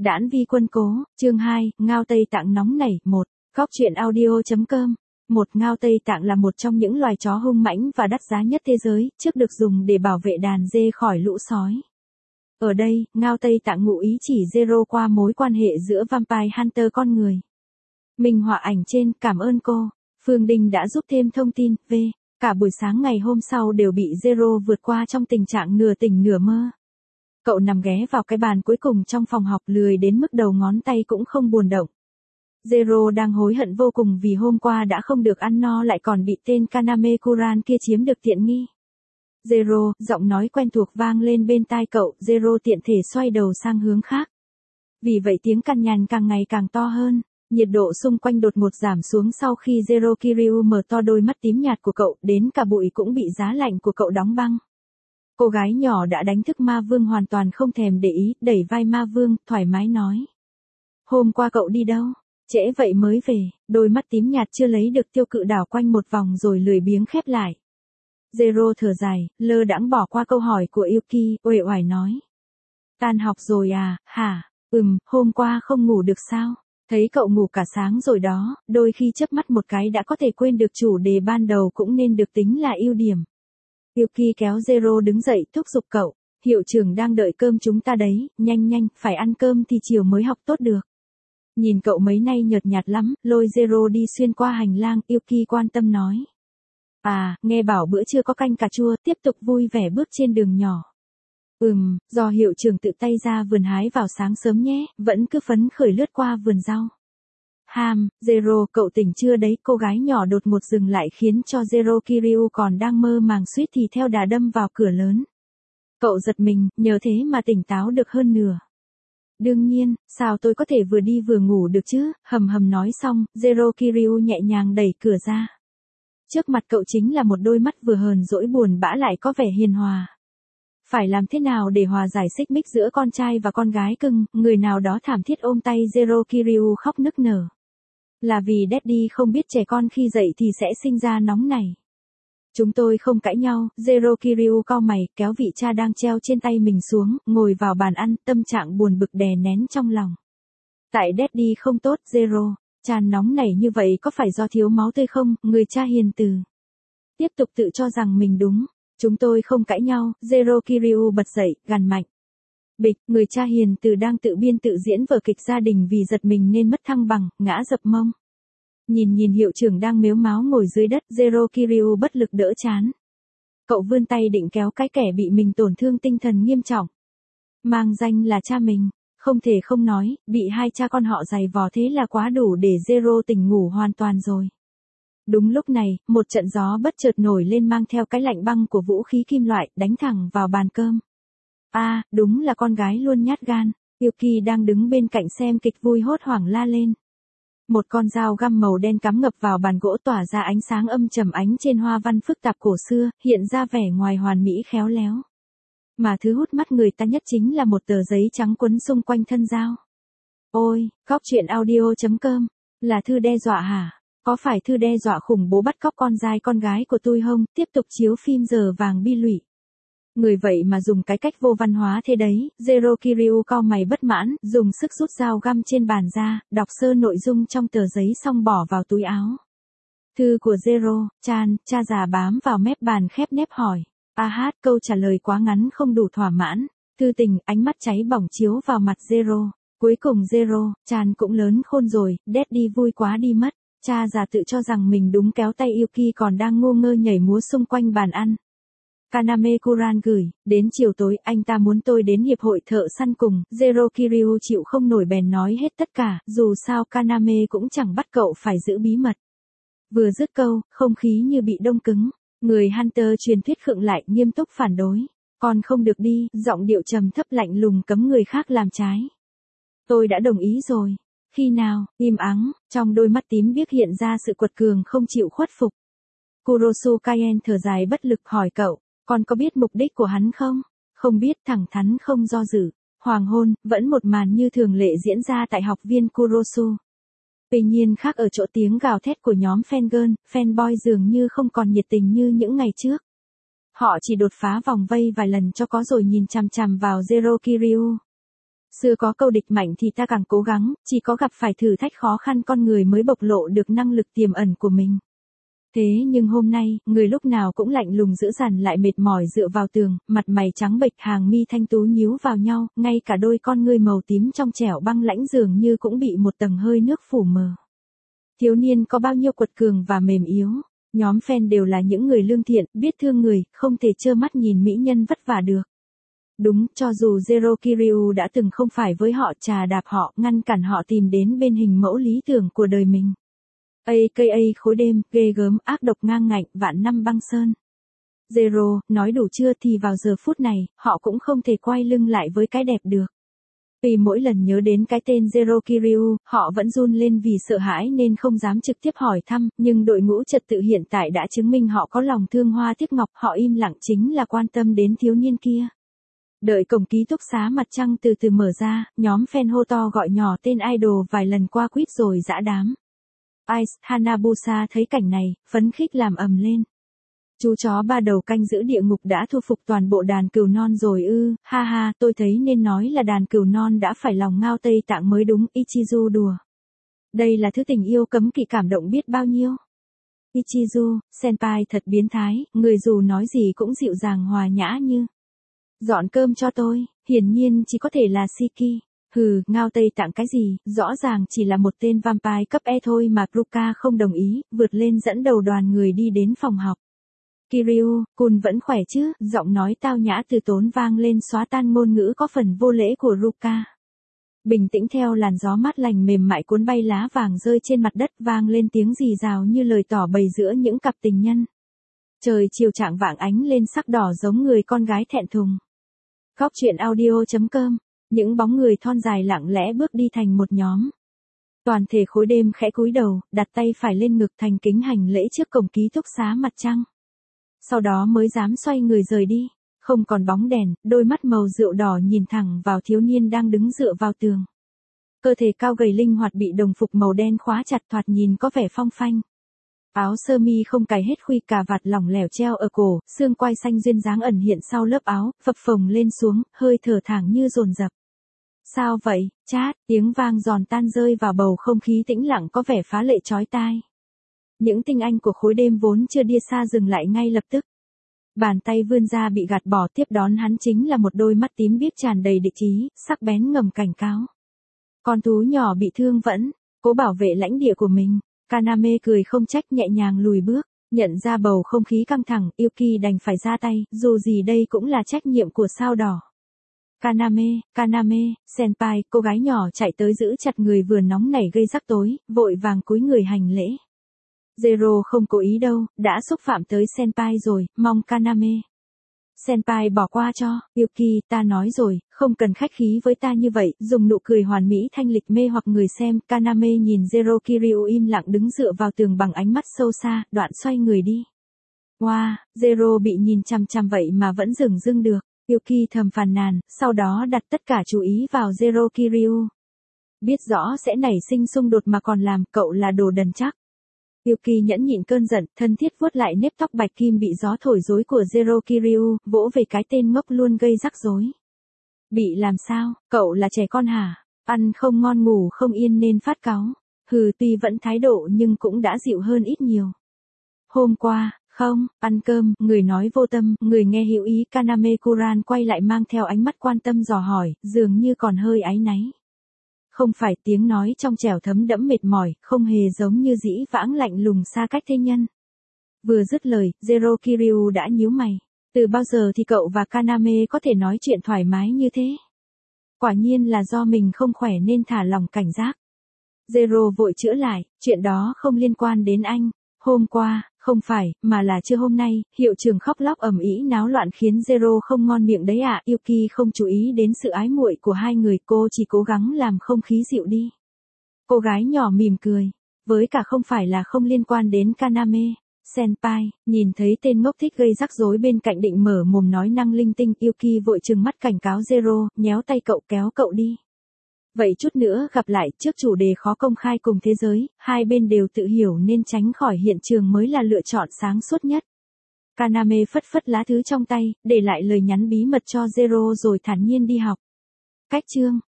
Đãn vi quân cố, chương 2, ngao Tây Tạng nóng nảy, 1. Góc truyện audio.com. Ngao Tây Tạng là một trong những loài chó hung mãnh và đắt giá nhất thế giới, trước được dùng để bảo vệ đàn dê khỏi lũ sói. Ở đây, ngao Tây Tạng ngụ ý chỉ Zero qua mối quan hệ giữa Vampire Hunter con người. Minh họa ảnh trên, cảm ơn cô. Phương Đình đã giúp thêm thông tin, cả buổi sáng ngày hôm sau đều bị Zero vượt qua trong tình trạng nửa tỉnh nửa mơ. Cậu nằm ghé vào cái bàn cuối cùng trong phòng học, lười đến mức đầu ngón tay cũng không buồn động. Zero đang hối hận vô cùng vì hôm qua đã không được ăn no, lại còn bị tên Kaname Kuran kia chiếm được tiện nghi. Zero, giọng nói quen thuộc vang lên bên tai cậu. Zero tiện thể xoay đầu sang hướng khác. Vì vậy tiếng căn nhằn càng ngày càng to hơn. Nhiệt độ xung quanh đột ngột giảm xuống sau khi Zero Kiryu mở to đôi mắt tím nhạt của cậu, đến cả bụi cũng bị giá lạnh của cậu đóng băng. Cô gái nhỏ đã đánh thức Ma Vương hoàn toàn không thèm để ý, đẩy vai Ma Vương, thoải mái nói. Hôm qua cậu đi đâu? Trễ vậy mới về. Đôi mắt tím nhạt chưa lấy được tiêu cự đảo quanh một vòng rồi lười biếng khép lại. Zero thở dài, lơ đãng bỏ qua câu hỏi của Yuki, uể oải nói. Tan học rồi à, hả? Hôm qua không ngủ được sao? Thấy cậu ngủ cả sáng rồi đó, đôi khi chớp mắt một cái đã có thể quên được chủ đề ban đầu cũng nên được tính là ưu điểm. Yuki kéo Zero đứng dậy thúc giục cậu. Hiệu trưởng đang đợi cơm chúng ta đấy, nhanh, phải ăn cơm thì chiều mới học tốt được. Nhìn cậu mấy nay nhợt nhạt lắm, lôi Zero đi xuyên qua hành lang, Yuki quan tâm nói. À, nghe bảo bữa trưa có canh cà chua, tiếp tục vui vẻ bước trên đường nhỏ. Do hiệu trưởng tự tay ra vườn hái vào sáng sớm nhé, vẫn cứ phấn khởi lướt qua vườn rau. Zero, cậu tỉnh chưa đấy? Cô gái nhỏ đột ngột dừng lại khiến cho Zero Kiryu còn đang mơ màng suýt thì theo đà đâm vào cửa lớn. Cậu giật mình, nhờ thế mà tỉnh táo được hơn nửa. Đương nhiên, sao tôi có thể vừa đi vừa ngủ được chứ, hầm nói xong, Zero Kiryu nhẹ nhàng đẩy cửa ra. Trước mặt cậu chính là một đôi mắt vừa hờn dỗi buồn bã lại có vẻ hiền hòa. Phải làm thế nào để hòa giải xích mích giữa con trai và con gái cưng? Người nào đó thảm thiết ôm tay Zero Kiryu khóc nức nở. Là vì Daddy không biết trẻ con khi dậy thì sẽ sinh ra nóng này. Chúng tôi không cãi nhau. Zero Kiryu cau mày, kéo vị cha đang treo trên tay mình xuống, ngồi vào bàn ăn, tâm trạng buồn bực đè nén trong lòng. Tại Daddy không tốt, Zero. Chan nóng nảy như vậy có phải do thiếu máu tươi không? Người cha hiền từ tiếp tục tự cho rằng mình đúng. Chúng tôi không cãi nhau. Zero Kiryu bật dậy, gằn mạnh. Bịch, người cha hiền từ đang tự biên tự diễn vở kịch gia đình vì giật mình nên mất thăng bằng, ngã dập mông. Nhìn hiệu trưởng đang mếu máo ngồi dưới đất, Zero Kiryu bất lực đỡ chán. Cậu vươn tay định kéo cái kẻ bị mình tổn thương tinh thần nghiêm trọng. Mang danh là cha mình, không thể không nói, bị hai cha con họ giày vò thế là quá đủ để Zero tỉnh ngủ hoàn toàn rồi. Đúng lúc này, một trận gió bất chợt nổi lên mang theo cái lạnh băng của vũ khí kim loại, đánh thẳng vào bàn cơm. Đúng là con gái luôn nhát gan. Yuki đang đứng bên cạnh xem kịch vui hốt hoảng la lên. Một con dao găm màu đen cắm ngập vào bàn gỗ tỏa ra ánh sáng âm trầm ánh trên hoa văn phức tạp cổ xưa, hiện ra vẻ ngoài hoàn mỹ khéo léo. Mà thứ hút mắt người ta nhất chính là một tờ giấy trắng quấn xung quanh thân dao. Ôi, góc truyện audio.com, là thư đe dọa hả? Có phải thư đe dọa khủng bố bắt cóc con trai con gái của tôi không? Tiếp tục chiếu phim giờ vàng bi lụy. Người vậy mà dùng cái cách vô văn hóa thế đấy. Zero Kiryu cau mày bất mãn, dùng sức rút dao găm trên bàn ra, đọc sơ nội dung trong tờ giấy xong bỏ vào túi áo. Thư của Zero, Chan, cha già bám vào mép bàn khép nép hỏi. Câu trả lời quá ngắn không đủ thỏa mãn. Thư tình, ánh mắt cháy bỏng chiếu vào mặt Zero. Cuối cùng Zero, Chan cũng lớn khôn rồi, Daddy vui quá đi mất. Cha già tự cho rằng mình đúng kéo tay Yuki còn đang ngu ngơ nhảy múa xung quanh bàn ăn. Kaname Kuran gửi, đến chiều tối anh ta muốn tôi đến hiệp hội thợ săn cùng. Zero Kiryu chịu không nổi bèn nói hết tất cả, dù sao Kaname cũng chẳng bắt cậu phải giữ bí mật. Vừa dứt câu, không khí như bị đông cứng. Người Hunter truyền thuyết khựng lại nghiêm túc phản đối. Còn không được đi, giọng điệu trầm thấp lạnh lùng cấm người khác làm trái. Tôi đã đồng ý rồi. Khi nào? Im ắng, trong đôi mắt tím biếc hiện ra sự quật cường không chịu khuất phục. Kurosu Kaien thở dài bất lực hỏi cậu, con có biết mục đích của hắn không? Không biết, thẳng thắn không do dự. Hoàng hôn, vẫn một màn như thường lệ diễn ra tại học viên Kurosu. Tuy nhiên khác ở chỗ tiếng gào thét của nhóm fangirl, fanboy dường như không còn nhiệt tình như những ngày trước. Họ chỉ đột phá vòng vây vài lần cho có rồi nhìn chằm chằm vào Zero Kiryu. Xưa có câu địch mạnh thì ta càng cố gắng, chỉ có gặp phải thử thách khó khăn con người mới bộc lộ được năng lực tiềm ẩn của mình. Thế nhưng hôm nay, người lúc nào cũng lạnh lùng dữ dằn lại mệt mỏi dựa vào tường, mặt mày trắng bệch, hàng mi thanh tú nhíu vào nhau, ngay cả đôi con ngươi màu tím trong trẻo băng lãnh dường như cũng bị một tầng hơi nước phủ mờ. Thiếu niên có bao nhiêu quật cường và mềm yếu. Nhóm fan đều là những người lương thiện, biết thương người, không thể trơ mắt nhìn mỹ nhân vất vả được. Đúng, cho dù Zero Kiryu đã từng không phải với họ, trà đạp họ, ngăn cản họ tìm đến bên hình mẫu lý tưởng của đời mình. AKA khối đêm, ghê gớm, ác độc ngang ngạnh, vạn năm băng sơn. Zero, nói đủ chưa thì vào giờ phút này, họ cũng không thể quay lưng lại với cái đẹp được. Vì mỗi lần nhớ đến cái tên Zero Kiryu, họ vẫn run lên vì sợ hãi nên không dám trực tiếp hỏi thăm, nhưng đội ngũ trật tự hiện tại đã chứng minh họ có lòng thương hoa tiếc ngọc, họ im lặng chính là quan tâm đến thiếu niên kia. Đợi cổng ký túc xá mặt trăng từ từ mở ra, nhóm fan hô to gọi nhỏ tên idol vài lần qua quýt rồi dã đám. Ice Hanabusa thấy cảnh này, phấn khích làm ầm lên. Chú chó ba đầu canh giữ địa ngục đã thu phục toàn bộ đàn cừu non rồi ư, ha ha, tôi thấy nên nói là đàn cừu non đã phải lòng ngao Tây Tạng mới đúng, Ichizu đùa. Đây là thứ tình yêu cấm kỵ cảm động biết bao nhiêu. Ichizu, senpai thật biến thái, người dù nói gì cũng dịu dàng hòa nhã như. Dọn cơm cho tôi, hiển nhiên chỉ có thể là Shiki. Hừ, ngao Tây Tạng cái gì, rõ ràng chỉ là một tên vampire cấp E thôi mà Ruka không đồng ý, vượt lên dẫn đầu đoàn người đi đến phòng học. Kiryu, Kun vẫn khỏe chứ, giọng nói tao nhã từ tốn vang lên xóa tan ngôn ngữ có phần vô lễ của Ruka. Bình tĩnh theo làn gió mát lành mềm mại cuốn bay lá vàng rơi trên mặt đất vang lên tiếng rì rào như lời tỏ bày giữa những cặp tình nhân. Trời chiều chạng vạng ánh lên sắc đỏ giống người con gái thẹn thùng. Góc truyện audio.com, những bóng người thon dài lặng lẽ bước đi thành một nhóm. Toàn thể khối đêm khẽ cúi đầu, đặt tay phải lên ngực thành kính hành lễ trước cổng ký túc xá mặt trăng. Sau đó mới dám xoay người rời đi, không còn bóng đèn, đôi mắt màu rượu đỏ nhìn thẳng vào thiếu niên đang đứng dựa vào tường. Cơ thể cao gầy linh hoạt bị đồng phục màu đen khóa chặt thoạt nhìn có vẻ phong phanh. Áo sơ mi không cài hết khuy cà vạt lỏng lẻo treo ở cổ, xương quai xanh duyên dáng ẩn hiện sau lớp áo, phập phồng lên xuống, hơi thở thẳng như dồn dập. Sao vậy, chát, tiếng vang giòn tan rơi vào bầu không khí tĩnh lặng có vẻ phá lệ chói tai. Những tinh anh của khối đêm vốn chưa đi xa dừng lại ngay lập tức. Bàn tay vươn ra bị gạt bỏ tiếp đón hắn chính là một đôi mắt tím biếc tràn đầy địch ý, sắc bén ngầm cảnh cáo. Con thú nhỏ bị thương vẫn, cố bảo vệ lãnh địa của mình. Kaname cười không trách nhẹ nhàng lùi bước, nhận ra bầu không khí căng thẳng, Yuki đành phải ra tay, dù gì đây cũng là trách nhiệm của sao đỏ. Kaname, senpai, cô gái nhỏ chạy tới giữ chặt người vừa nóng nảy gây rắc rối, vội vàng cúi người hành lễ. Zero không cố ý đâu, đã xúc phạm tới senpai rồi, mong Kaname. Senpai bỏ qua cho, Yuki, ta nói rồi, không cần khách khí với ta như vậy, dùng nụ cười hoàn mỹ thanh lịch mê hoặc người xem, Kaname nhìn Zero Kiryu im lặng đứng dựa vào tường bằng ánh mắt sâu xa, đoạn xoay người đi. Wow, Zero bị nhìn chằm chằm vậy mà vẫn dửng dưng được, Yuki thầm phàn nàn, sau đó đặt tất cả chú ý vào Zero Kiryu. Biết rõ sẽ nảy sinh xung đột mà còn làm, cậu là đồ đần chắc. Yuki nhẫn nhịn cơn giận, thân thiết vuốt lại nếp tóc bạch kim bị gió thổi rối của Zero Kiryu, vỗ về cái tên ngốc luôn gây rắc rối. Bị làm sao, cậu là trẻ con hả? Ăn không ngon ngủ không yên nên phát cáu. Hừ, tuy vẫn thái độ nhưng cũng đã dịu hơn ít nhiều. Hôm qua, không, ăn cơm, người nói vô tâm, người nghe hữu ý. Kaname Kuran quay lại mang theo ánh mắt quan tâm dò hỏi, dường như còn hơi áy náy. Không phải, tiếng nói trong trẻo thấm đẫm mệt mỏi, không hề giống như dĩ vãng lạnh lùng xa cách thế nhân. Vừa dứt lời, Zero Kiryu đã nhíu mày. Từ bao giờ thì cậu và Kaname có thể nói chuyện thoải mái như thế? Quả nhiên là do mình không khỏe nên thả lòng cảnh giác. Zero vội chữa lại, chuyện đó không liên quan đến anh. Hôm qua, không phải, mà là trưa hôm nay, hiệu trưởng khóc lóc ầm ĩ náo loạn khiến Zero không ngon miệng đấy ạ. Yuki không chú ý đến sự ái muội của hai người, cô chỉ cố gắng làm không khí dịu đi. Cô gái nhỏ mỉm cười, với cả không phải là không liên quan đến Kaname. Senpai, nhìn thấy tên ngốc thích gây rắc rối bên cạnh định mở mồm nói năng linh tinh, Yuki vội trừng mắt cảnh cáo Zero, nhéo tay cậu kéo cậu đi. Vậy chút nữa gặp lại, trước chủ đề khó công khai cùng thế giới, hai bên đều tự hiểu nên tránh khỏi hiện trường mới là lựa chọn sáng suốt nhất. Kaname phất phất lá thư trong tay, để lại lời nhắn bí mật cho Zero rồi thản nhiên đi học. Cách chương